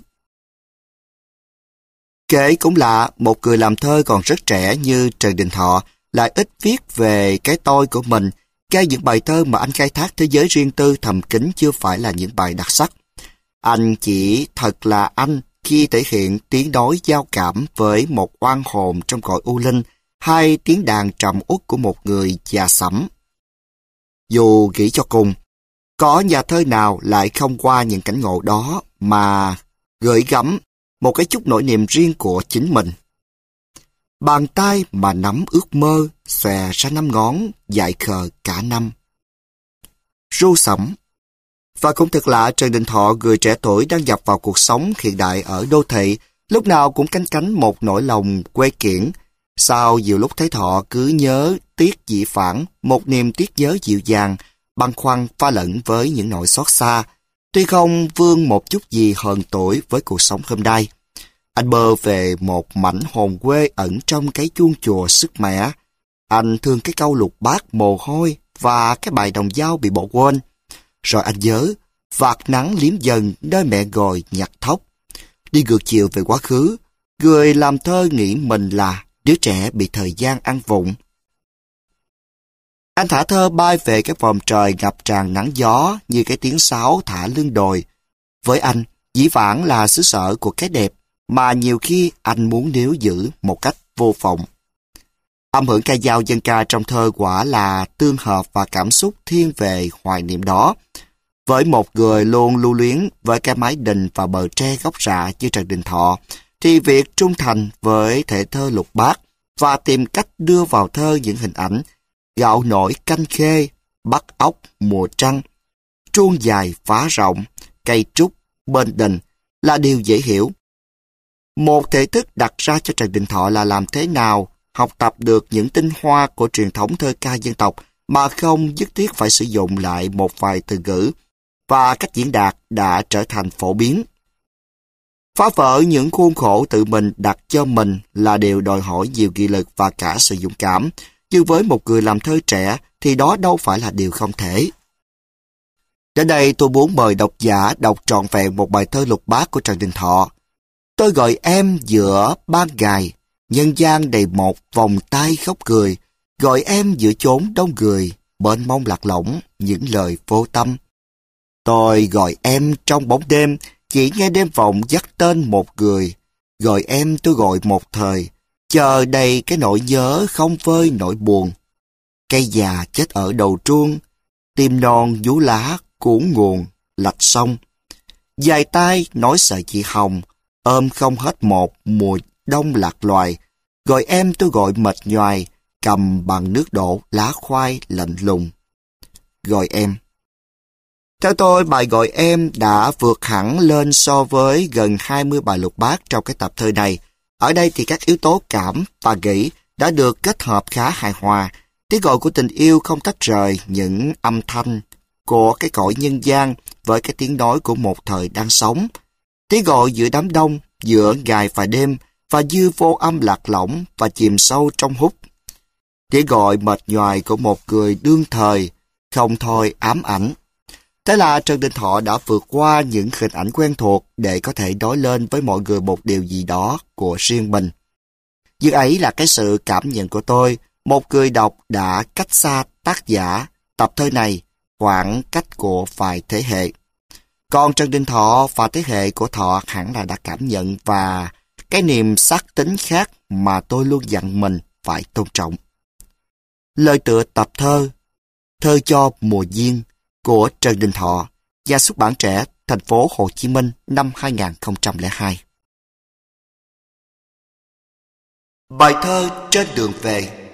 Speaker 1: Kể cũng lạ, một người làm thơ còn rất trẻ như Trần Đình Thọ lại ít viết về cái tôi của mình. Cái những bài thơ mà anh khai thác thế giới riêng tư thầm kín chưa phải là những bài đặc sắc. Anh chỉ thật là anh khi thể hiện tiếng nói giao cảm với một oan hồn trong cõi u linh, hay tiếng đàn trầm uất của một người già sẫm. Dù nghĩ cho cùng, có nhà thơ nào lại không qua những cảnh ngộ đó mà gửi gắm một cái chút nỗi niềm riêng của chính mình. Bàn tay mà nắm ước mơ, xòe ra năm ngón, dại khờ cả năm. Ru Sẩm. Và cũng thật lạ, Trần Đình Thọ, người trẻ tuổi đang dập vào cuộc sống hiện đại ở đô thị, lúc nào cũng canh cánh một nỗi lòng quê kiển. Sao nhiều lúc thấy Thọ cứ nhớ tiếc dị phản, một niềm tiếc nhớ dịu dàng, băn khoăn pha lẫn với những nỗi xót xa, tuy không vương một chút gì hờn tuổi với cuộc sống hôm nay. Anh mơ về một mảnh hồn quê ẩn trong cái chuông chùa sức mẻ. Anh thương cái câu lục bát mồ hôi và cái bài đồng dao bị bỏ quên. Rồi anh nhớ, vạt nắng liếm dần nơi mẹ ngồi nhặt thóc. Đi ngược chiều về quá khứ, người làm thơ nghĩ mình là đứa trẻ bị thời gian ăn vụng. Anh thả thơ bay về cái vòm trời ngập tràn nắng gió như cái tiếng sáo thả lưng đồi. Với anh, dĩ vãng là xứ sở của cái đẹp, mà nhiều khi anh muốn níu giữ một cách vô vọng. Âm hưởng ca dao dân ca trong thơ quả là tương hợp và cảm xúc thiên về hoài niệm đó. Với một người luôn lưu luyến với cái mái đình và bờ tre gốc rạ như Trần Đình Thọ, thì việc trung thành với thể thơ lục bát và tìm cách đưa vào thơ những hình ảnh gạo nổi canh khê, bắt ốc mùa trăng, truông dài phá rộng, cây trúc bên đình là điều dễ hiểu. Một thể thức đặt ra cho Trần Đình Thọ là làm thế nào học tập được những tinh hoa của truyền thống thơ ca dân tộc mà không nhất thiết phải sử dụng lại một vài từ ngữ, và cách diễn đạt đã trở thành phổ biến. Phá vỡ những khuôn khổ tự mình đặt cho mình là điều đòi hỏi nhiều nghị lực và cả sự dũng cảm. Nhưng với một người làm thơ trẻ thì đó đâu phải là điều không thể. Đến đây tôi muốn mời độc giả đọc trọn vẹn một bài thơ lục bát của Trần Đình Thọ. Tôi gọi em giữa ban ngày, nhân gian đầy một vòng tay khóc cười, gọi em giữa chốn đông người, bên mông lạc lõng những lời vô tâm. Tôi gọi em trong bóng đêm, chỉ nghe đêm vọng dắt tên một người, gọi em tôi gọi một thời, chờ đầy cái nỗi nhớ không vơi nỗi buồn. Cây già chết ở đầu truông, tim non vú lá cuốn nguồn, lạch sông. Dài tay nói sợi chị hồng, ôm không hết một mùa đông lạc loài, gọi em tôi gọi mệt nhoài, cầm bằng nước đổ lá khoai lạnh lùng. Gọi em. Theo tôi, bài gọi em đã vượt hẳn lên so với gần hai mươi bài lục bát trong cái tập thơ này. Ở đây thì các yếu tố cảm và nghĩ đã được kết hợp khá hài hòa. Tiếng gọi của tình yêu không tách rời những âm thanh của cái cõi nhân gian với cái tiếng nói của một thời đang sống. Tiếng gọi giữa đám đông, giữa ngày và đêm, và dư vô âm lạc lõng và chìm sâu trong hút. Tiếng gọi mệt nhoài của một người đương thời, không thôi ám ảnh. Thế là Trần Đình Thọ đã vượt qua những hình ảnh quen thuộc để có thể nói lên với mọi người một điều gì đó của riêng mình. Nhưng ấy là cái sự cảm nhận của tôi, một người đọc đã cách xa tác giả tập thơ này khoảng cách của vài thế hệ. Còn Trần Đình Thọ và thế hệ của Thọ hẳn là đã cảm nhận và cái niềm sắc tính khác mà tôi luôn dặn mình phải tôn trọng. Lời tựa tập thơ Thơ cho mùa diên của Trần Đình Thọ, Nhà xuất bản Trẻ, thành phố Hồ Chí Minh, năm hai nghìn không trăm lẻ hai. Bài thơ Trên đường về.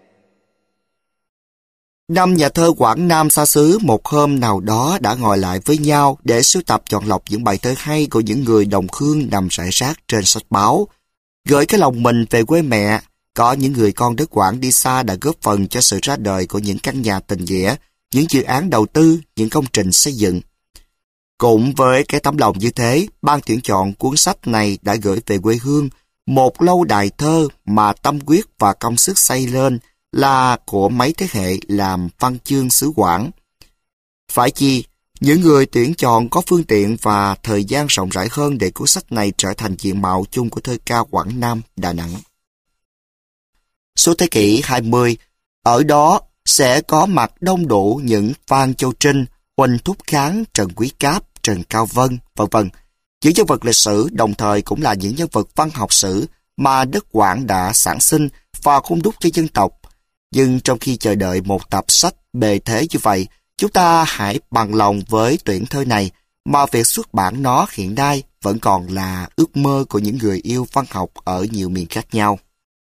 Speaker 1: Năm nhà thơ Quảng Nam xa xứ một hôm nào đó đã ngồi lại với nhau để sưu tập chọn lọc những bài thơ hay của những người đồng hương nằm rải rác trên sách báo. Gửi cái lòng mình về quê mẹ, có những người con đất Quảng đi xa đã góp phần cho sự ra đời của những căn nhà tình nghĩa, những dự án đầu tư, những công trình xây dựng. Cũng với cái tấm lòng như thế, ban tuyển chọn cuốn sách này đã gửi về quê hương một lâu đài thơ mà tâm huyết và công sức xây lên là của mấy thế hệ làm văn chương xứ Quảng. Phải chi, những người tuyển chọn có phương tiện và thời gian rộng rãi hơn để cuốn sách này trở thành diện mạo chung của thơ ca Quảng Nam, Đà Nẵng. Suốt thế kỷ hai mươi, ở đó sẽ có mặt đông đủ những Phan Châu Trinh, Huỳnh Thúc Kháng, Trần Quý Cáp, Trần Cao Vân, vân vân. Những nhân vật lịch sử đồng thời cũng là những nhân vật văn học sử mà đất Quảng đã sản sinh và hun đúc cho dân tộc. Nhưng trong khi chờ đợi một tập sách bề thế như vậy, chúng ta hãy bằng lòng với tuyển thơ này, mà việc xuất bản nó hiện nay vẫn còn là ước mơ của những người yêu văn học ở nhiều miền khác nhau.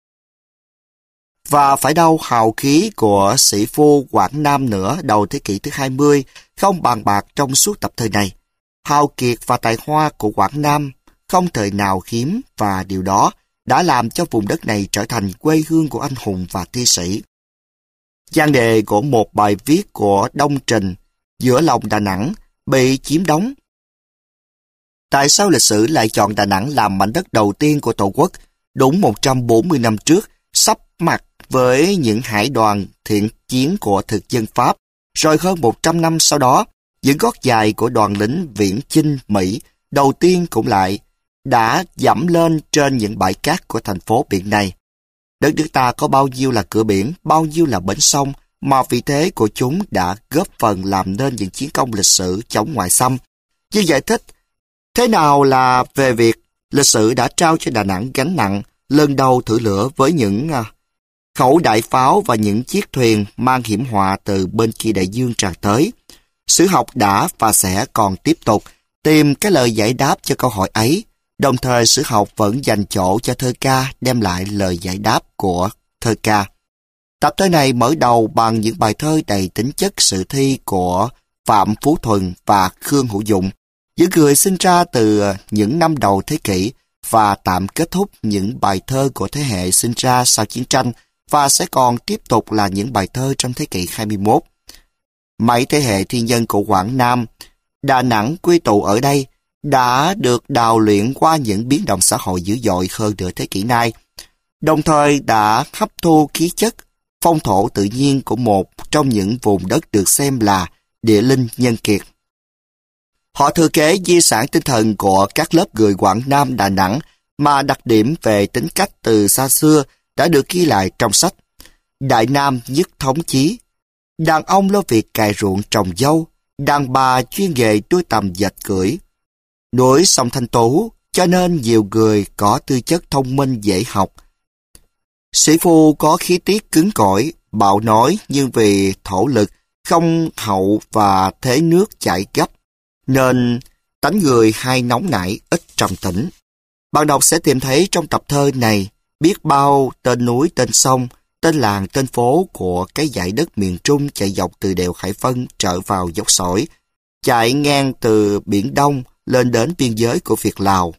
Speaker 1: Và phải đâu hào khí của sĩ phu Quảng Nam nữa đầu thế kỷ thứ hai mươi không bàn bạc trong suốt tập thơ này. Hào kiệt và tài hoa của Quảng Nam không thời nào hiếm, và điều đó đã làm cho vùng đất này trở thành quê hương của anh hùng và thi sĩ. Nhan đề của một bài viết của Đông Trình giữa lòng Đà Nẵng bị chiếm đóng. Tại sao lịch sử lại chọn Đà Nẵng làm mảnh đất đầu tiên của Tổ quốc đúng một trăm bốn mươi năm trước, sắp mặt với những hải đoàn thiện chiến của thực dân Pháp, rồi hơn một trăm năm sau đó, những gót dài của đoàn lính viễn chinh Mỹ đầu tiên cũng lại đã dẫm lên trên những bãi cát của thành phố biển này. Đất nước ta có bao nhiêu là cửa biển, bao nhiêu là bến sông, mà vị thế của chúng đã góp phần làm nên những chiến công lịch sử chống ngoại xâm. Như giải thích, thế nào là về việc lịch sử đã trao cho Đà Nẵng gánh nặng lần đầu thử lửa với những uh, khẩu đại pháo và những chiếc thuyền mang hiểm họa từ bên kia đại dương tràn tới. Sử học đã và sẽ còn tiếp tục tìm cái lời giải đáp cho câu hỏi ấy. Đồng thời sử học vẫn dành chỗ cho thơ ca đem lại lời giải đáp của thơ ca. Tập thơ này mở đầu bằng những bài thơ đầy tính chất sử thi của Phạm Phú Thuần và Khương Hữu Dụng, những người sinh ra từ những năm đầu thế kỷ, và tạm kết thúc những bài thơ của thế hệ sinh ra sau chiến tranh và sẽ còn tiếp tục là những bài thơ trong thế kỷ hai mươi mốt. Mấy thế hệ thiên nhân của Quảng Nam, Đà Nẵng quy tụ ở đây, đã được đào luyện qua những biến động xã hội dữ dội hơn nửa thế kỷ nay, đồng thời đã hấp thu khí chất, phong thổ tự nhiên của một trong những vùng đất được xem là địa linh nhân kiệt. Họ thừa kế di sản tinh thần của các lớp người Quảng Nam Đà Nẵng mà đặc điểm về tính cách từ xa xưa đã được ghi lại trong sách Đại Nam Nhất Thống Chí. Đàn ông lo việc cày ruộng trồng dâu, đàn bà chuyên nghề đuôi tằm dệt cưỡi. Núi sông Thanh Tú, cho nên nhiều người có tư chất thông minh dễ học. Sĩ phu có khí tiết cứng cỏi, bạo nói nhưng vì thổ lực, không hậu và thế nước chảy gấp, nên tánh người hay nóng nảy, ít trầm tĩnh. Bạn đọc sẽ tìm thấy trong tập thơ này biết bao tên núi, tên sông, tên làng, tên phố của cái dải đất miền Trung chạy dọc từ đèo Hải Vân trở vào dốc sỏi, chạy ngang từ Biển Đông lên đến biên giới của Việt Lào.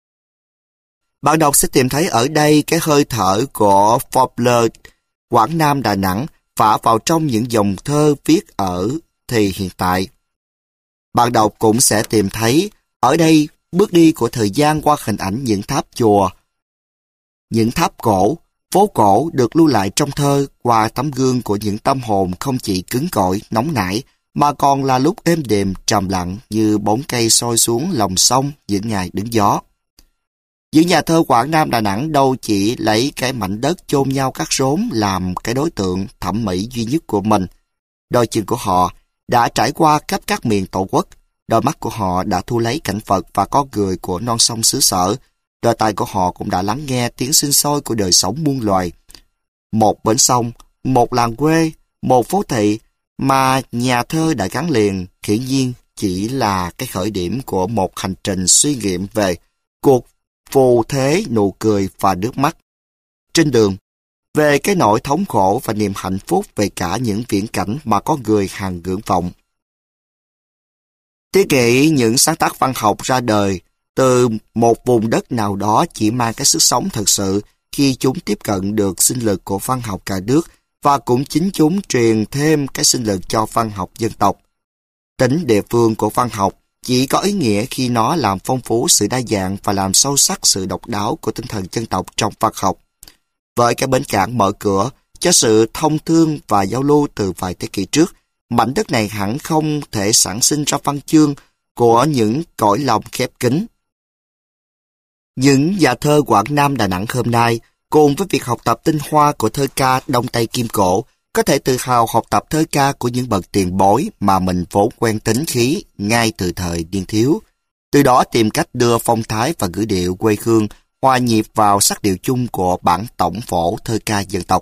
Speaker 1: Bạn đọc sẽ tìm thấy ở đây cái hơi thở của Faulkner, Quảng Nam Đà Nẵng phả vào trong những dòng thơ viết ở thì hiện tại. Bạn đọc cũng sẽ tìm thấy ở đây bước đi của thời gian qua hình ảnh những tháp chùa, những tháp cổ, phố cổ được lưu lại trong thơ qua tấm gương của những tâm hồn không chỉ cứng cỏi, nóng nảy, mà còn là lúc êm đềm, trầm lặng như bóng cây soi xuống lòng sông những ngày đứng gió. Những nhà thơ Quảng Nam Đà Nẵng đâu chỉ lấy cái mảnh đất chôn nhau cắt rốn làm cái đối tượng thẩm mỹ duy nhất của mình. Đôi chân của họ đã trải qua khắp các miền tổ quốc, đôi mắt của họ đã thu lấy cảnh vật và con người của non sông xứ sở, đôi tai của họ cũng đã lắng nghe tiếng sinh sôi của đời sống muôn loài. Một bến sông, một làng quê, một phố thị mà nhà thơ đã gắn liền, hiển nhiên chỉ là cái khởi điểm của một hành trình suy nghiệm về cuộc phù thế nụ cười và nước mắt. Trên đường, về cái nỗi thống khổ và niềm hạnh phúc về cả những viễn cảnh mà có người hằng ngưỡng vọng. Thế kỷ những sáng tác văn học ra đời từ một vùng đất nào đó chỉ mang cái sức sống thật sự khi chúng tiếp cận được sinh lực của văn học cả nước, và cũng chính chúng truyền thêm cái sinh lực cho văn học dân tộc. Tính địa phương của văn học chỉ có ý nghĩa khi nó làm phong phú sự đa dạng và làm sâu sắc sự độc đáo của tinh thần dân tộc trong văn học. Với cái bến cảng mở cửa cho sự thông thương và giao lưu từ vài thế kỷ trước, mảnh đất này hẳn không thể sản sinh ra văn chương của những cõi lòng khép kín. Những nhà thơ Quảng Nam Đà Nẵng hôm nay, cùng với việc học tập tinh hoa của thơ ca Đông Tây Kim Cổ, có thể tự hào học tập thơ ca của những bậc tiền bối mà mình vốn quen tính khí ngay từ thời niên thiếu. Từ đó tìm cách đưa phong thái và ngữ điệu quê hương hòa nhịp vào sắc điệu chung của bản tổng phổ thơ ca dân tộc.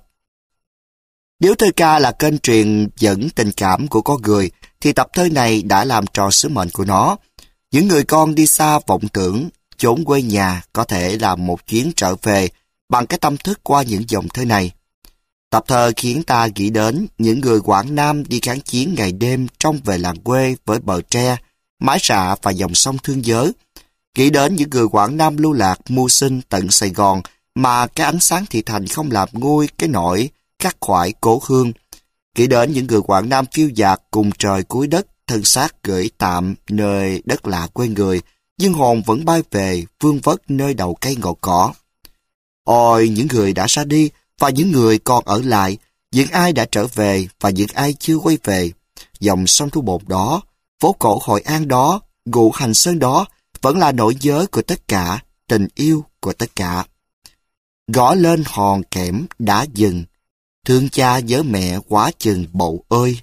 Speaker 1: Nếu thơ ca là kênh truyền dẫn tình cảm của con người, thì tập thơ này đã làm tròn sứ mệnh của nó. Những người con đi xa vọng tưởng, chốn quê nhà có thể làm một chuyến trở về bằng cái tâm thức qua những dòng thơ này. Tập thơ khiến ta nghĩ đến những người Quảng Nam đi kháng chiến ngày đêm trong về làng quê với bờ tre, mái rạ và dòng sông Thương Giới. Nghĩ đến những người Quảng Nam lưu lạc mưu sinh tận Sài Gòn mà cái ánh sáng thị thành không làm nguôi cái nỗi khắc khoải cố hương. Nghĩ đến những người Quảng Nam phiêu dạt cùng trời cuối đất, thân xác gửi tạm nơi đất lạ quê người, nhưng hồn vẫn bay về vương vất nơi đầu cây ngọt cỏ. Ôi, những người đã ra đi và những người còn ở lại, những ai đã trở về và những ai chưa quay về. Dòng sông Thu Bồn đó, phố cổ Hội An đó, ngụ Hành Sơn đó vẫn là nỗi nhớ của tất cả, tình yêu của tất cả. Gõ lên hòn kẽm đã dừng, thương cha nhớ mẹ quá chừng bậu ơi.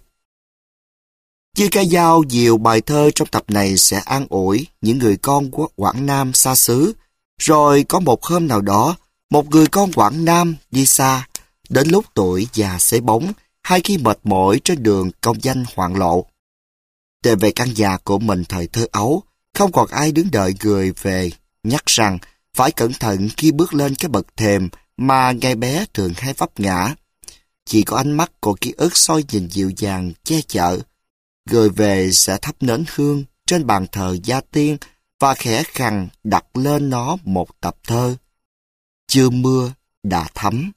Speaker 1: Chia ca dao, nhiều bài thơ trong tập này sẽ an ủi những người con của Quảng Nam xa xứ. Rồi có một hôm nào đó, một người con Quảng Nam đi xa, đến lúc tuổi già xế bóng, hay khi mệt mỏi trên đường công danh hoạn lộ. Tìm về căn nhà của mình thời thơ ấu, không còn ai đứng đợi người về, nhắc rằng phải cẩn thận khi bước lên cái bậc thềm mà ngày bé thường hay vấp ngã. Chỉ có ánh mắt của ký ức soi nhìn dịu dàng, che chở. Người về sẽ thắp nến hương trên bàn thờ gia tiên và khẽ khàng đặt lên nó một tập thơ. Chưa mưa đã thấm.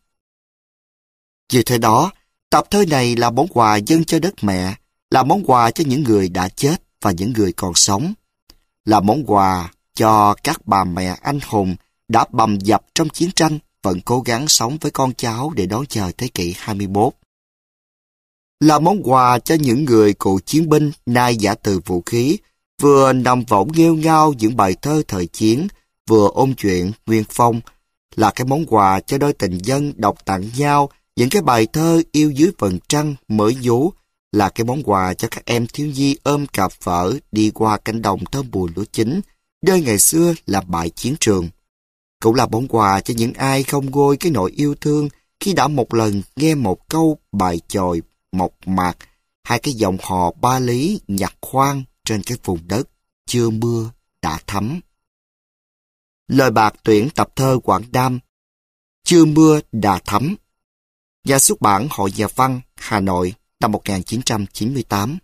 Speaker 1: Vì thế đó, tập thơ này là món quà dâng cho đất mẹ, là món quà cho những người đã chết và những người còn sống. là món quà cho các bà mẹ anh hùng đã bầm dập trong chiến tranh, vẫn cố gắng sống với con cháu để đón chờ thế kỷ hai mươi mốt. Là món quà cho những người cựu chiến binh nay giả từ vũ khí, vừa nằm võng nghêu ngao những bài thơ thời chiến, vừa ôn chuyện nguyên phong. Là cái món quà cho đôi tình nhân đọc tặng nhau những cái bài thơ yêu dưới vầng trăng mới nhú. Là cái món quà cho các em thiếu nhi ôm cặp phở đi qua cánh đồng thơm mùi lúa chín, nơi ngày xưa là bãi chiến trường. Cũng là món quà cho những ai không nguôi cái nỗi yêu thương khi đã một lần nghe một câu bài chòi mộc mạc, hai cái dòng hò ba lý nhặt khoan trên cái vùng đất chưa mưa đã thấm. Lời bạc tuyển tập thơ Quảng Nam, Chưa mưa đã thấm. Nhà xuất bản Hội Nhà văn, Hà Nội, năm một nghìn chín trăm chín mươi tám.